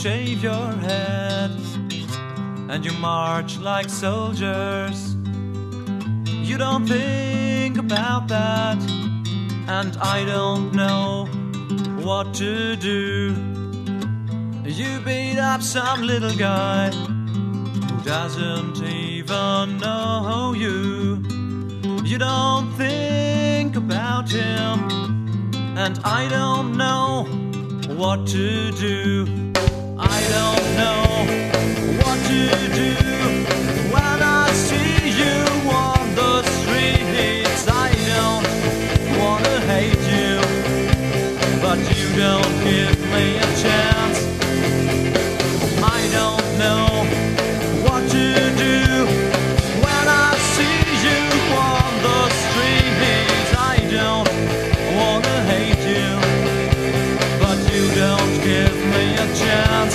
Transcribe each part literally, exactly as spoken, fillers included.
shave your head and you march like soldiers. You don't think about that, and I don't know what to do. You beat up some little guy who doesn't even know you. You don't think about him, and I don't know what to do. I don't know what to do when I see you on the streets. I don't wanna hate you, but you don't give me a chance. I don't know what to do when I see you on the streets. I don't wanna hate you, but you don't give me a chance.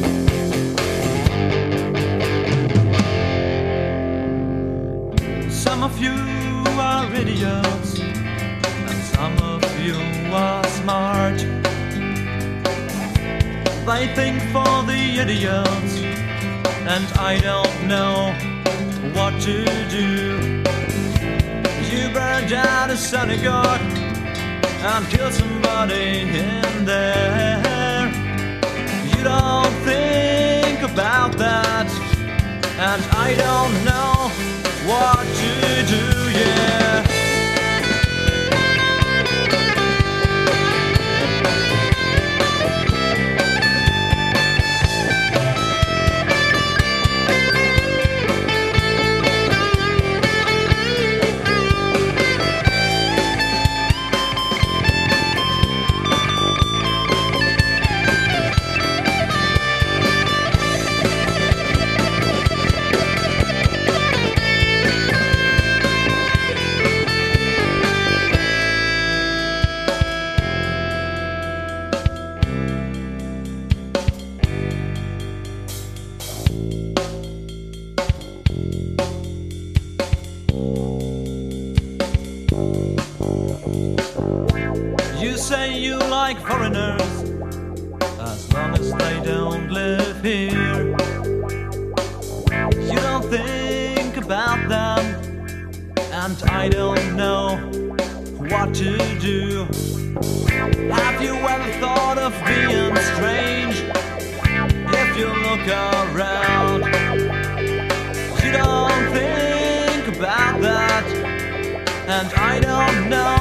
Some of you are idiots, and some of you are smart. They think for the idiots, and I don't know what to do. You burned down a synagogue and killed somebody in there. You don't think about that, and I don't know what to do, yeah. You say you like foreigners as long as they don't live here. You don't think about them, and I don't know what to do. Have you ever thought of being strange? If you look around, you don't think about that, and I don't know